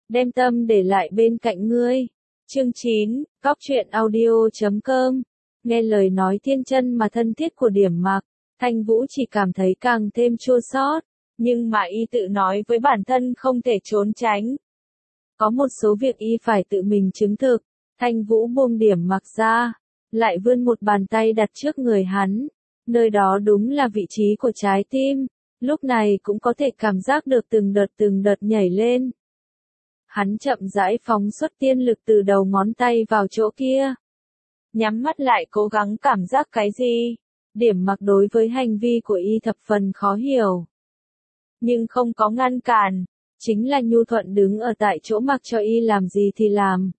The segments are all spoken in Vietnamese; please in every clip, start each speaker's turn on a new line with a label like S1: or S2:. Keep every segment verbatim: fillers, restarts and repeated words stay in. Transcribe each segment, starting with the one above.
S1: đem tâm để lại bên cạnh ngươi. Chương chín, Cóc truyện audio chấm com. Nghe lời nói thiên chân mà thân thiết của Điểm Mặc, Thanh Vũ chỉ cảm thấy càng thêm chua xót, nhưng mà y tự nói với bản thân không thể trốn tránh. Có một số việc y phải tự mình chứng thực. Thanh Vũ buông Điểm Mặc ra, lại vươn một bàn tay đặt trước người hắn. Nơi đó đúng là vị trí của trái tim, lúc này cũng có thể cảm giác được từng đợt từng đợt nhảy lên. Hắn chậm rãi phóng xuất tiên lực từ đầu ngón tay vào chỗ kia. Nhắm mắt lại cố gắng cảm giác cái gì? Điểm Mặc đối với hành vi của y thập phần khó hiểu. Nhưng không có ngăn cản, chính là nhu thuận đứng ở tại chỗ mặc cho y làm gì thì làm.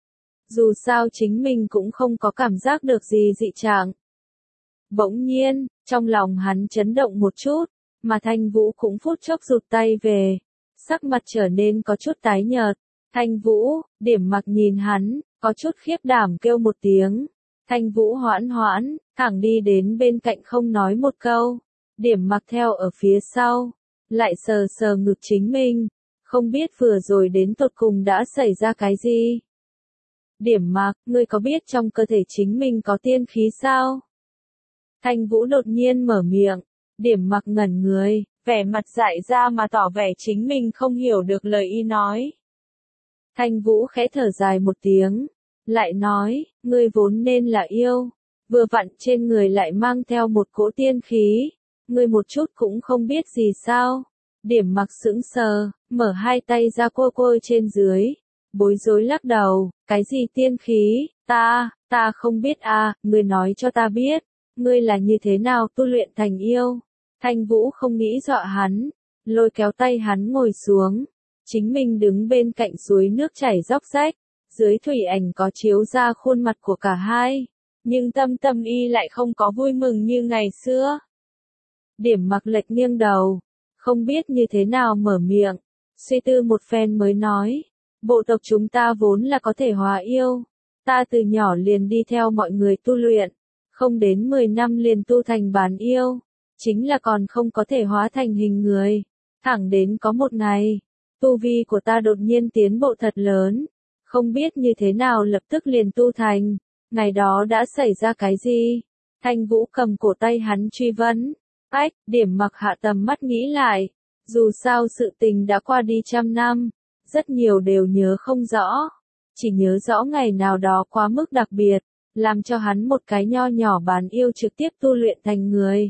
S1: Dù sao chính mình cũng không có cảm giác được gì dị trạng. Bỗng nhiên, trong lòng hắn chấn động một chút, mà Thanh Vũ cũng phút chốc rụt tay về. Sắc mặt trở nên có chút tái nhợt. Thanh Vũ, Điểm Mặc nhìn hắn, có chút khiếp đảm kêu một tiếng. Thanh Vũ hoãn hoãn, thẳng đi đến bên cạnh không nói một câu. Điểm Mặc theo ở phía sau, lại sờ sờ ngực chính mình, không biết vừa rồi đến tột cùng đã xảy ra cái gì. Điểm Mặc, ngươi có biết trong cơ thể chính mình có tiên khí sao? Thanh Vũ đột nhiên mở miệng. Điểm Mặc ngẩn người, vẻ mặt dại ra mà tỏ vẻ chính mình không hiểu được lời y nói. Thanh Vũ khẽ thở dài một tiếng, lại nói, ngươi vốn nên là yêu, vừa vặn trên người lại mang theo một cỗ tiên khí, ngươi một chút cũng không biết gì sao? Điểm Mặc sững sờ, mở hai tay ra cua cua trên dưới, bối rối lắc đầu, cái gì tiên khí, ta, ta không biết à, ngươi nói cho ta biết, ngươi là như thế nào tu luyện thành yêu? Thanh Vũ không nghĩ dọa hắn, lôi kéo tay hắn ngồi xuống, chính mình đứng bên cạnh suối nước chảy róc rách, dưới thủy ảnh có chiếu ra khuôn mặt của cả hai, nhưng tâm tâm y lại không có vui mừng như ngày xưa. Điểm Mặc lệch nghiêng đầu, không biết như thế nào mở miệng, suy tư một phen mới nói, bộ tộc chúng ta vốn là có thể hóa yêu, ta từ nhỏ liền đi theo mọi người tu luyện, không đến mười năm liền tu thành bán yêu, chính là còn không có thể hóa thành hình người, thẳng đến có một ngày, tu vi của ta đột nhiên tiến bộ thật lớn, không biết như thế nào lập tức liền tu thành, ngày đó đã xảy ra cái gì? Thanh Vũ cầm cổ tay hắn truy vấn. Ách, Điểm Mặc hạ tầm mắt nghĩ lại, dù sao sự tình đã qua đi trăm năm, rất nhiều đều nhớ không rõ, chỉ nhớ rõ ngày nào đó quá mức đặc biệt, làm cho hắn một cái nho nhỏ bán yêu trực tiếp tu luyện thành người.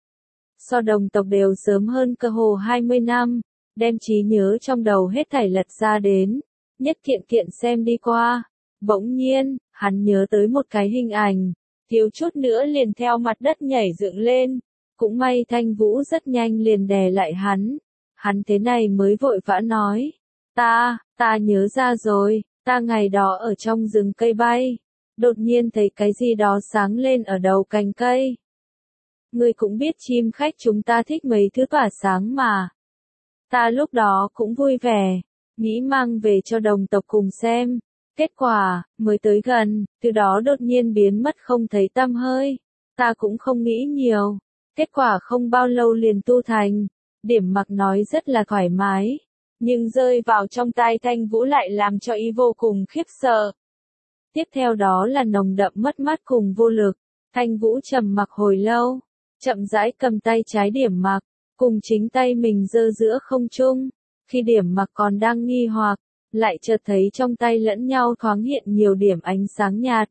S1: So đồng tộc đều sớm hơn cơ hồ hai mươi năm, đem trí nhớ trong đầu hết thảy lật ra đến, nhất kiện kiện xem đi qua, bỗng nhiên, hắn nhớ tới một cái hình ảnh, thiếu chút nữa liền theo mặt đất nhảy dựng lên. Cũng may Thanh Vũ rất nhanh liền đè lại hắn. Hắn thế này mới vội vã nói. Ta, ta nhớ ra rồi, ta ngày đó ở trong rừng cây bay. Đột nhiên thấy cái gì đó sáng lên ở đầu cành cây. Ngươi cũng biết chim khách chúng ta thích mấy thứ tỏa sáng mà. Ta lúc đó cũng vui vẻ, nghĩ mang về cho đồng tộc cùng xem. Kết quả, mới tới gần, từ đó đột nhiên biến mất không thấy tăm hơi. Ta cũng không nghĩ nhiều. Kết quả không bao lâu liền tu thành, Điểm Mặc nói rất là thoải mái, nhưng rơi vào trong tai Thanh Vũ lại làm cho y vô cùng khiếp sợ. Tiếp theo đó là nồng đậm mất mát cùng vô lực, Thanh Vũ trầm mặc hồi lâu, chậm rãi cầm tay trái Điểm Mặc, cùng chính tay mình giơ giữa không trung, khi Điểm Mặc còn đang nghi hoặc, lại chợt thấy trong tay lẫn nhau thoáng hiện nhiều điểm ánh sáng nhạt.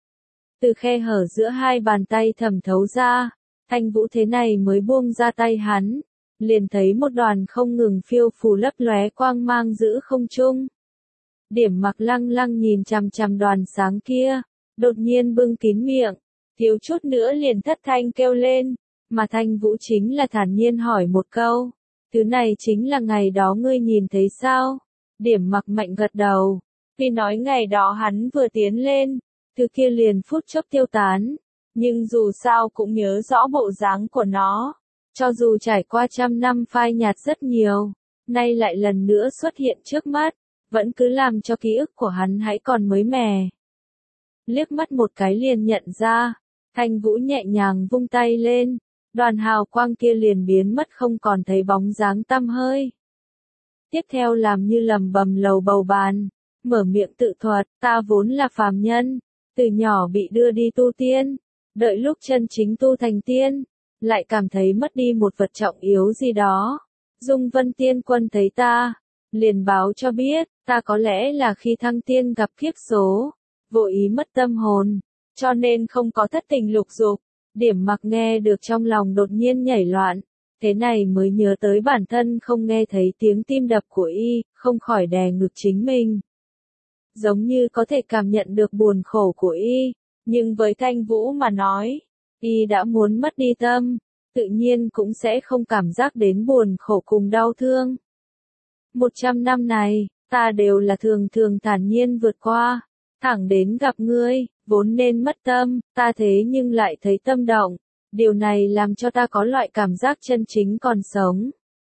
S1: Từ khe hở giữa hai bàn tay thẩm thấu ra. Thanh Vũ thế này mới buông ra tay hắn, liền thấy một đoàn không ngừng phiêu phù lấp lóe quang mang giữ không trung. Điểm Mặc lăng lăng nhìn chằm chằm đoàn sáng kia, đột nhiên bưng kín miệng, thiếu chút nữa liền thất thanh kêu lên, mà Thanh Vũ chính là thản nhiên hỏi một câu, thứ này chính là ngày đó ngươi nhìn thấy sao? Điểm Mặc mạnh gật đầu, vì nói ngày đó hắn vừa tiến lên, thứ kia liền phút chốc tiêu tán. Nhưng dù sao cũng nhớ rõ bộ dáng của nó, cho dù trải qua trăm năm phai nhạt rất nhiều, nay lại lần nữa xuất hiện trước mắt, vẫn cứ làm cho ký ức của hắn hãy còn mới mẻ. Liếc mắt một cái liền nhận ra, Thanh Vũ nhẹ nhàng vung tay lên, đoàn hào quang kia liền biến mất không còn thấy bóng dáng tăm hơi. Tiếp theo làm như lầm bầm lầu bầu bàn, mở miệng tự thuật, ta vốn là phàm nhân, từ nhỏ bị đưa đi tu tiên, đợi lúc chân chính tu thành tiên, lại cảm thấy mất đi một vật trọng yếu gì đó. Dung Vân Tiên Quân thấy ta, liền báo cho biết, ta có lẽ là khi thăng tiên gặp kiếp số, vô ý mất tâm hồn, cho nên không có thất tình lục dục. Điểm Mặc nghe được trong lòng đột nhiên nhảy loạn, thế này mới nhớ tới bản thân không nghe thấy tiếng tim đập của y, không khỏi đè ngực chính mình. Giống như có thể cảm nhận được buồn khổ của y, nhưng với Thanh Vũ mà nói, y đã muốn mất đi tâm, tự nhiên cũng sẽ không cảm giác đến buồn khổ cùng đau thương. Một trăm năm này, ta đều là thường thường thản nhiên vượt qua, thẳng đến gặp ngươi, vốn nên mất tâm, ta thế nhưng lại thấy tâm động, điều này làm cho ta có loại cảm giác chân chính còn sống.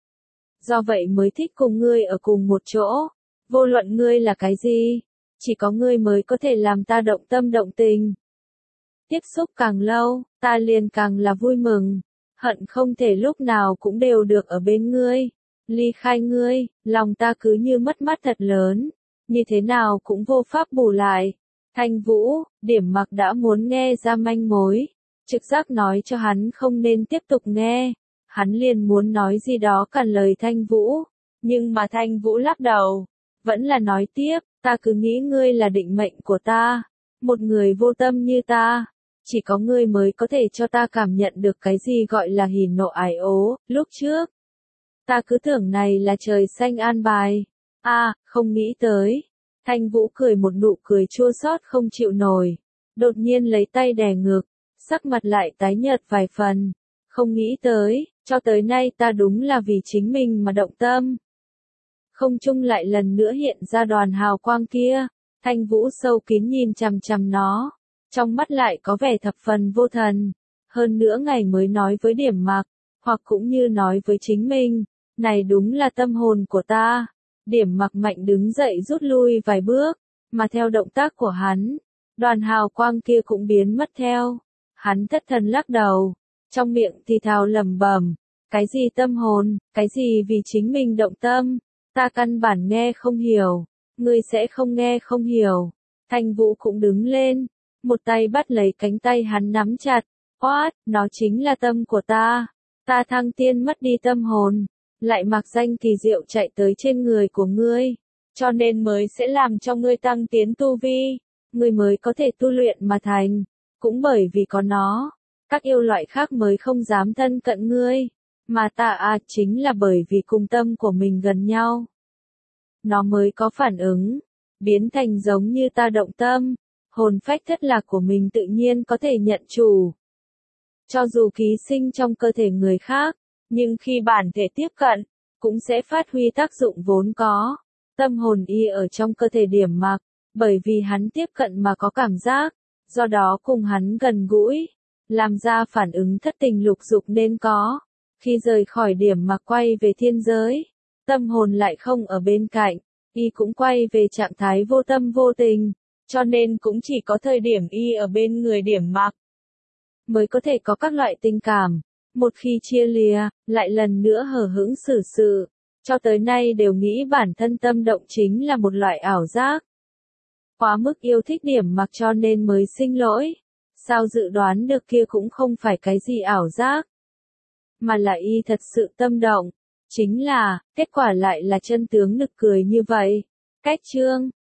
S1: Do vậy mới thích cùng ngươi ở cùng một chỗ, vô luận ngươi là cái gì, chỉ có ngươi mới có thể làm ta động tâm động tình. Tiếp xúc càng lâu, ta liền càng là vui mừng, hận không thể lúc nào cũng đều được ở bên ngươi. Ly khai ngươi, lòng ta cứ như mất mát thật lớn, như thế nào cũng vô pháp bù lại. Thanh Vũ, Điểm Mặc đã muốn nghe ra manh mối, trực giác nói cho hắn không nên tiếp tục nghe, hắn liền muốn nói gì đó cản lời Thanh Vũ, nhưng mà Thanh Vũ lắc đầu, vẫn là nói tiếp, ta cứ nghĩ ngươi là định mệnh của ta, một người vô tâm như ta, chỉ có ngươi mới có thể cho ta cảm nhận được cái gì gọi là hỉ nộ ái ố, lúc trước. Ta cứ tưởng này là trời xanh an bài. A, à, không nghĩ tới. Thanh Vũ cười một nụ cười chua xót không chịu nổi. Đột nhiên lấy tay đè ngực, sắc mặt lại tái nhợt vài phần. Không nghĩ tới, cho tới nay ta đúng là vì chính mình mà động tâm. Không trung lại lần nữa hiện ra đoàn hào quang kia. Thanh Vũ sâu kín nhìn chằm chằm nó. Trong mắt lại có vẻ thập phần vô thần. Hơn nữa ngày mới nói với Điểm Mặc, hoặc cũng như nói với chính mình. Này đúng là tâm hồn của ta. Điểm Mặc mạnh đứng dậy rút lui vài bước, mà theo động tác của hắn, đoàn hào quang kia cũng biến mất theo. Hắn thất thần lắc đầu, trong miệng thì thào lẩm bẩm, cái gì tâm hồn, cái gì vì chính mình động tâm, ta căn bản nghe không hiểu, ngươi sẽ không nghe không hiểu. Thanh Vũ cũng đứng lên, một tay bắt lấy cánh tay hắn nắm chặt, oát, nó chính là tâm của ta, ta thăng tiên mất đi tâm hồn. Lại mặc danh kỳ diệu chạy tới trên người của ngươi, cho nên mới sẽ làm cho ngươi tăng tiến tu vi, ngươi mới có thể tu luyện mà thành, cũng bởi vì có nó, các yêu loại khác mới không dám thân cận ngươi, mà ta à chính là bởi vì cùng tâm của mình gần nhau. Nó mới có phản ứng, biến thành giống như ta động tâm, hồn phách thất lạc của mình tự nhiên có thể nhận chủ. Cho dù ký sinh trong cơ thể người khác, nhưng khi bản thể tiếp cận, cũng sẽ phát huy tác dụng vốn có. Tâm hồn y ở trong cơ thể Điểm Mặc, bởi vì hắn tiếp cận mà có cảm giác, do đó cùng hắn gần gũi, làm ra phản ứng thất tình lục dục nên có. Khi rời khỏi Điểm Mặc quay về thiên giới, tâm hồn lại không ở bên cạnh, y cũng quay về trạng thái vô tâm vô tình, cho nên cũng chỉ có thời điểm y ở bên người Điểm Mặc, mới có thể có các loại tình cảm. Một khi chia lìa, lại lần nữa hờ hững xử sự, cho tới nay đều nghĩ bản thân tâm động chính là một loại ảo giác. Quá mức yêu thích Điểm Mặc cho nên mới sinh lỗi, sao dự đoán được kia cũng không phải cái gì ảo giác, mà là y thật sự tâm động, chính là, kết quả lại là chân tướng nực cười như vậy. Cách chương